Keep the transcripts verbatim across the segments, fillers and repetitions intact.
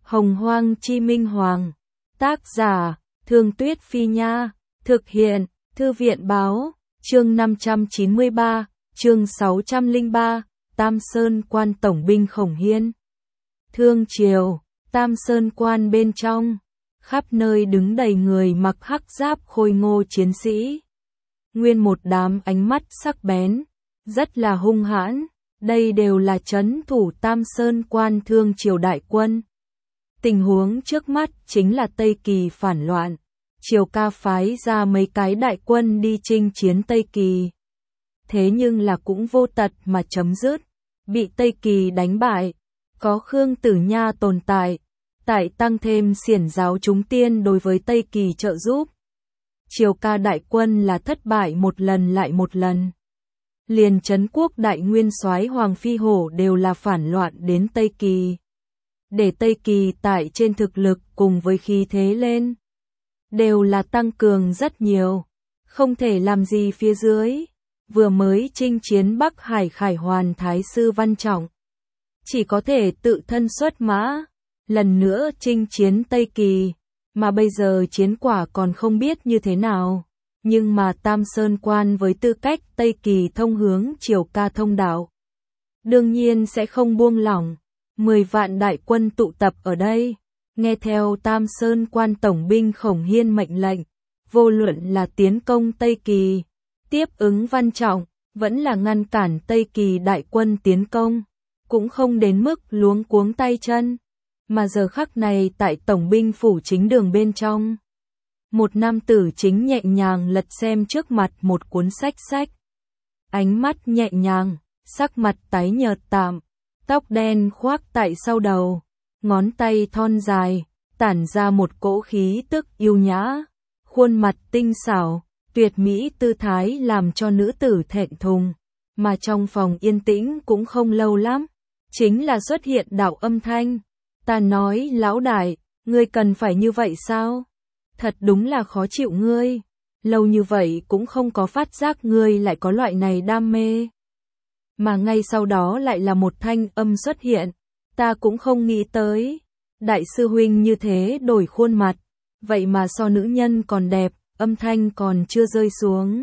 Hồng Hoang Chi Minh Hoàng. Tác giả, Thương Tuyết Phi Nha. Thực hiện, Thư viện Báo. Chương năm trăm chín mươi ba, chương sáu trăm lẻ ba, Tam Sơn Quan Tổng binh Khổng Hiên. Thương triều, Tam Sơn Quan bên trong, khắp nơi đứng đầy người mặc hắc giáp khôi ngô chiến sĩ. Nguyên một đám ánh mắt sắc bén, rất là hung hãn, đây đều là trấn thủ Tam Sơn Quan Thương triều đại quân. Tình huống trước mắt chính là Tây Kỳ phản loạn, Triều Ca phái ra mấy cái đại quân đi chinh chiến Tây Kỳ. Thế nhưng là cũng vô tật mà chấm dứt, bị Tây Kỳ đánh bại, có Khương Tử Nha tồn tại, tại tăng thêm xiển giáo chúng tiên đối với Tây Kỳ trợ giúp. Triều Ca đại quân là thất bại một lần lại một lần. Liền Trấn Quốc đại nguyên soái Hoàng Phi Hổ đều là phản loạn đến Tây Kỳ. Để Tây Kỳ tại trên thực lực cùng với khí thế lên, đều là tăng cường rất nhiều, không thể làm gì phía dưới. Vừa mới chinh chiến Bắc Hải Khải Hoàn Thái sư Văn Trọng, chỉ có thể tự thân xuất mã, lần nữa chinh chiến Tây Kỳ, mà bây giờ chiến quả còn không biết như thế nào. Nhưng mà Tam Sơn Quan với tư cách Tây Kỳ thông hướng Triều Ca thông đạo, đương nhiên sẽ không buông lỏng. Mười vạn đại quân tụ tập ở đây, nghe theo Tam Sơn Quan Tổng binh Khổng Hiên mệnh lệnh, vô luận là tiến công Tây Kỳ, tiếp ứng Văn Trọng, vẫn là ngăn cản Tây Kỳ đại quân tiến công, cũng không đến mức luống cuống tay chân. Mà giờ khắc này tại Tổng binh phủ chính đường bên trong, một nam tử chính nhẹ nhàng lật xem trước mặt một cuốn sách sách. Ánh mắt nhẹ nhàng, sắc mặt tái nhợt tạm, tóc đen khoác tại sau đầu, ngón tay thon dài, tản ra một cỗ khí tức yêu nhã, khuôn mặt tinh xảo, tuyệt mỹ tư thái làm cho nữ tử thẹn thùng. Mà trong phòng yên tĩnh cũng không lâu lắm, chính là xuất hiện đạo âm thanh. Ta nói lão đại, ngươi cần phải như vậy sao? Thật đúng là khó chịu ngươi, lâu như vậy cũng không có phát giác ngươi lại có loại này đam mê. Mà ngay sau đó lại là một thanh âm xuất hiện, ta cũng không nghĩ tới, đại sư huynh như thế đổi khuôn mặt, vậy mà so nữ nhân còn đẹp. Âm thanh còn chưa rơi xuống,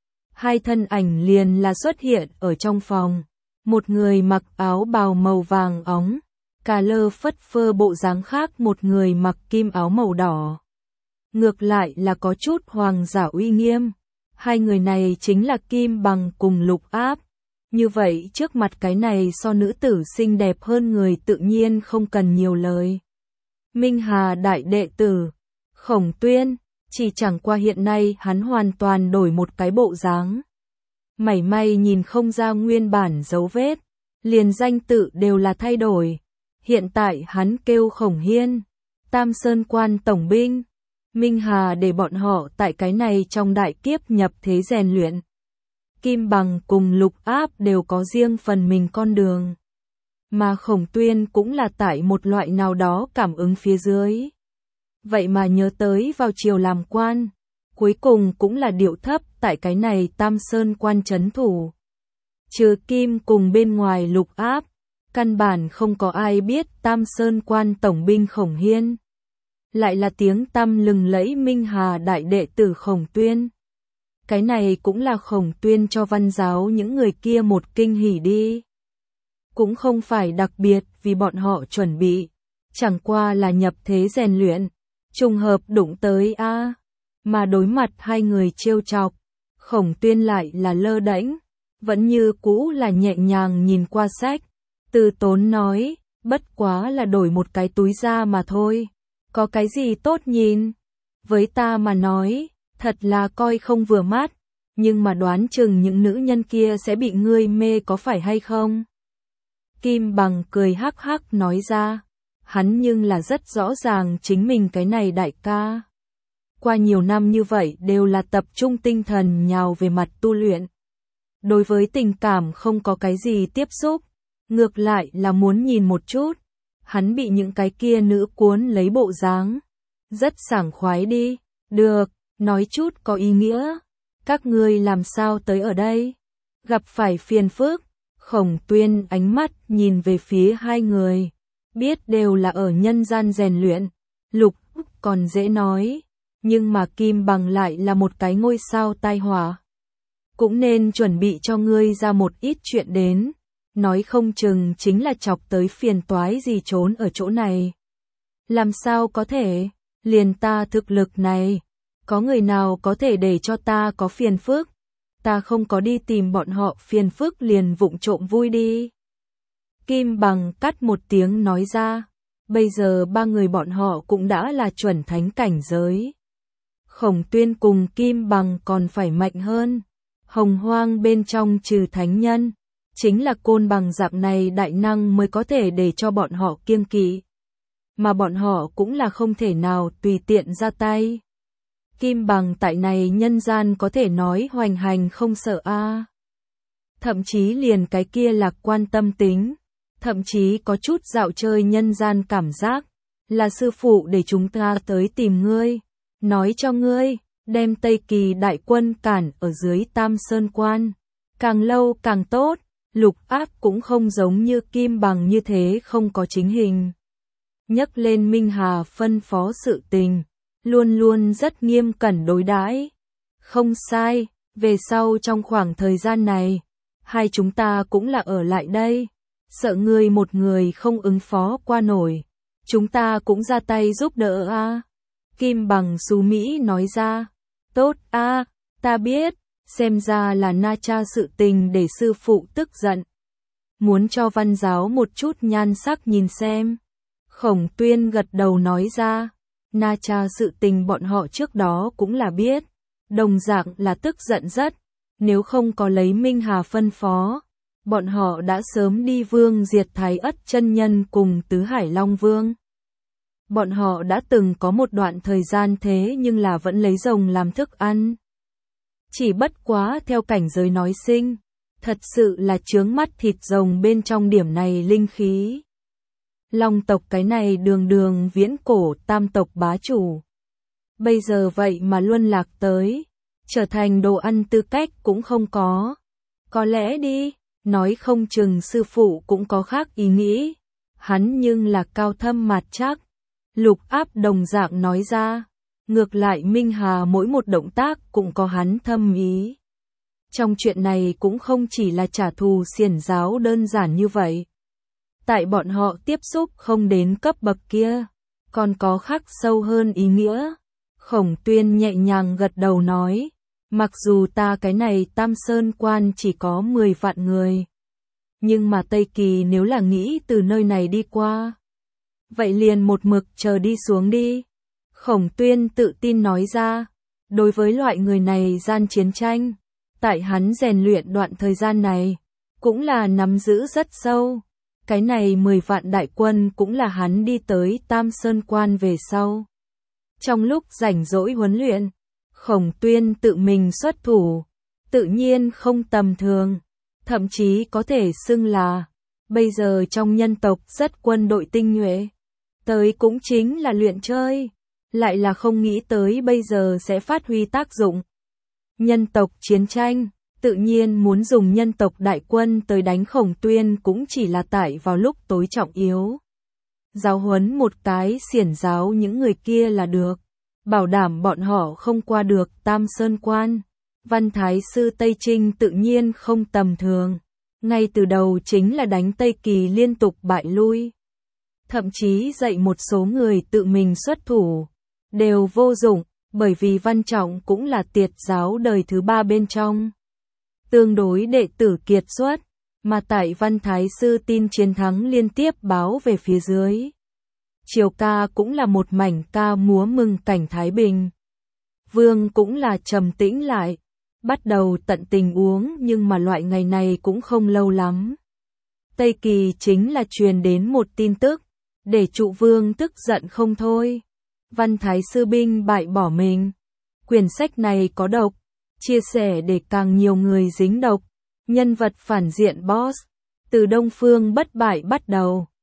hai thân ảnh liền là xuất hiện ở trong phòng. Một người mặc áo bào màu vàng óng, cà lơ phất phơ bộ dáng khác, một người mặc kim áo màu đỏ, ngược lại là có chút hoàng giả uy nghiêm. Hai người này chính là Kim Bằng cùng Lục Áp. Như vậy trước mặt cái này so nữ tử xinh đẹp hơn người tự nhiên không cần nhiều lời. Minh Hà đại đệ tử, Khổng Tuyên, chỉ chẳng qua hiện nay hắn hoàn toàn đổi một cái bộ dáng. Mảy may nhìn không ra nguyên bản dấu vết, liền danh tự đều là thay đổi. Hiện tại hắn kêu Khổng Hiên, Tam Sơn Quan Tổng binh. Minh Hà để bọn họ tại cái này trong đại kiếp nhập thế rèn luyện. Kim Bằng cùng Lục Áp đều có riêng phần mình con đường. Mà Khổng Tuyên cũng là tại một loại nào đó cảm ứng phía dưới. Vậy mà nhớ tới vào triều làm quan, cuối cùng cũng là điệu thấp tại cái này Tam Sơn Quan trấn thủ. Trừ Kim cùng bên ngoài Lục Áp, căn bản không có ai biết Tam Sơn Quan Tổng binh Khổng Hiên lại là tiếng tăm lừng lẫy Minh Hà đại đệ tử Khổng Tuyên. Cái này cũng là Khổng Tuyên cho văn giáo những người kia một kinh hỉ đi. Cũng không phải đặc biệt vì bọn họ chuẩn bị, chẳng qua là nhập thế rèn luyện, trùng hợp đụng tới a. À. Mà đối mặt hai người trêu chọc, Khổng Tuyên lại là lơ đễnh, vẫn như cũ là nhẹ nhàng nhìn qua sách, từ tốn nói, bất quá là đổi một cái túi da mà thôi, có cái gì tốt nhìn? Với ta mà nói, thật là coi không vừa mắt, nhưng mà đoán chừng những nữ nhân kia sẽ bị ngươi mê có phải hay không? Kim Bằng cười hắc hắc nói ra, hắn nhưng là rất rõ ràng chính mình cái này đại ca. Qua nhiều năm như vậy đều là tập trung tinh thần nhào về mặt tu luyện. Đối với tình cảm không có cái gì tiếp xúc, ngược lại là muốn nhìn một chút. Hắn bị những cái kia nữ cuốn lấy bộ dáng. Rất sảng khoái đi, được, nói chút có ý nghĩa. Các ngươi làm sao tới ở đây? Gặp phải phiền phức, Khổng Tuyên ánh mắt nhìn về phía hai người. biết đều là ở nhân gian rèn luyện. Lục còn dễ nói, nhưng mà Kim Bằng lại là một cái ngôi sao tai họa. Cũng nên chuẩn bị cho ngươi ra một ít chuyện đến, nói không chừng chính là chọc tới phiền toái gì trốn ở chỗ này. Làm sao có thể, liền ta thực lực này, có người nào có thể để cho ta có phiền phức, ta không có đi tìm bọn họ phiền phức liền vụng trộm vui đi. Kim Bằng cắt một tiếng nói ra, bây giờ ba người bọn họ cũng đã là chuẩn thánh cảnh giới. Khổng Tuyên cùng Kim Bằng còn phải mạnh hơn. Hồng Hoang bên trong trừ thánh nhân, chính là Côn Bằng dạng này đại năng mới có thể để cho bọn họ kiêng kỵ. Mà bọn họ cũng là không thể nào tùy tiện ra tay. Kim Bằng tại này nhân gian có thể nói hoành hành không sợ a. À. Thậm chí liền cái kia lạc quan tâm tính, thậm chí có chút dạo chơi nhân gian cảm giác, là sư phụ để chúng ta tới tìm ngươi, nói cho ngươi, đem Tây Kỳ đại quân cản ở dưới Tam Sơn Quan, càng lâu càng tốt. Lục Áp cũng không giống như Kim Bằng như thế không có chính hình. Nhắc lên Minh Hà phân phó sự tình, luôn luôn rất nghiêm cẩn đối đãi. Không sai, về sau trong khoảng thời gian này, hai chúng ta cũng là ở lại đây. Sợ ngươi một người không ứng phó qua nổi, chúng ta cũng ra tay giúp đỡ a. À. Kim Bằng xú Mỹ nói ra, tốt a, à, ta biết, xem ra là Na Cha sự tình để sư phụ tức giận. Muốn cho văn giáo một chút nhan sắc nhìn xem. Khổng Tuyên gật đầu nói ra, Na Cha sự tình bọn họ trước đó cũng là biết, đồng dạng là tức giận rất, nếu không có lấy Minh Hà phân phó, bọn họ đã sớm đi vương diệt Thái Ất chân nhân cùng Tứ Hải Long Vương. Bọn họ đã từng có một đoạn thời gian thế nhưng là vẫn lấy rồng làm thức ăn. Chỉ bất quá theo cảnh giới nói sinh, thật sự là chướng mắt thịt rồng bên trong điểm này linh khí. Long tộc cái này đường đường viễn cổ tam tộc bá chủ. Bây giờ vậy mà luân lạc tới, trở thành đồ ăn tư cách cũng không có. Có lẽ đi, nói không chừng sư phụ cũng có khác ý nghĩ. Hắn nhưng là cao thâm mạt chắc. Lục Áp đồng dạng nói ra. Ngược lại Minh Hà mỗi một động tác cũng có hắn thâm ý. Trong chuyện này cũng không chỉ là trả thù xiển giáo đơn giản như vậy. Tại bọn họ tiếp xúc không đến cấp bậc kia, còn có khắc sâu hơn ý nghĩa. Khổng Tuyên nhẹ nhàng gật đầu nói, mặc dù ta cái này Tam Sơn Quan chỉ có mười vạn người, nhưng mà Tây Kỳ nếu là nghĩ từ nơi này đi qua, vậy liền một mực chờ đi xuống đi. Khổng Tuyên tự tin nói ra, đối với loại người này gian chiến tranh, tại hắn rèn luyện đoạn thời gian này, cũng là nắm giữ rất sâu. Cái này mười vạn đại quân cũng là hắn đi tới Tam Sơn Quan về sau. Trong lúc rảnh rỗi huấn luyện, Khổng Tuyên tự mình xuất thủ, tự nhiên không tầm thường, thậm chí có thể xưng là, bây giờ trong nhân tộc rất quân đội tinh nhuệ, tới cũng chính là luyện chơi, lại là không nghĩ tới bây giờ sẽ phát huy tác dụng. Nhân tộc chiến tranh, tự nhiên muốn dùng nhân tộc đại quân tới đánh Khổng Tuyên cũng chỉ là tại vào lúc tối trọng yếu. Giáo huấn một cái xiển giáo những người kia là được, bảo đảm bọn họ không qua được Tam Sơn Quan. Văn Thái Sư Tây Trinh tự nhiên không tầm thường, ngay từ đầu chính là đánh Tây Kỳ liên tục bại lui. Thậm chí dạy một số người tự mình xuất thủ, đều vô dụng, bởi vì Văn Trọng cũng là tiệt giáo đời thứ ba bên trong. Tương đối đệ tử kiệt xuất, mà tại Văn Thái Sư tin chiến thắng liên tiếp báo về phía dưới. Triều ca cũng là một mảnh ca múa mừng cảnh Thái Bình. Vương cũng là trầm tĩnh lại, bắt đầu tận tình uống nhưng mà loại ngày này cũng không lâu lắm. Tây Kỳ chính là truyền đến một tin tức, để trụ vương tức giận không thôi. Văn Thái Sư binh bại bỏ mình. Quyển sách này có độc, chia sẻ để càng nhiều người dính độc. Nhân vật phản diện boss, từ Đông Phương bất bại bắt đầu.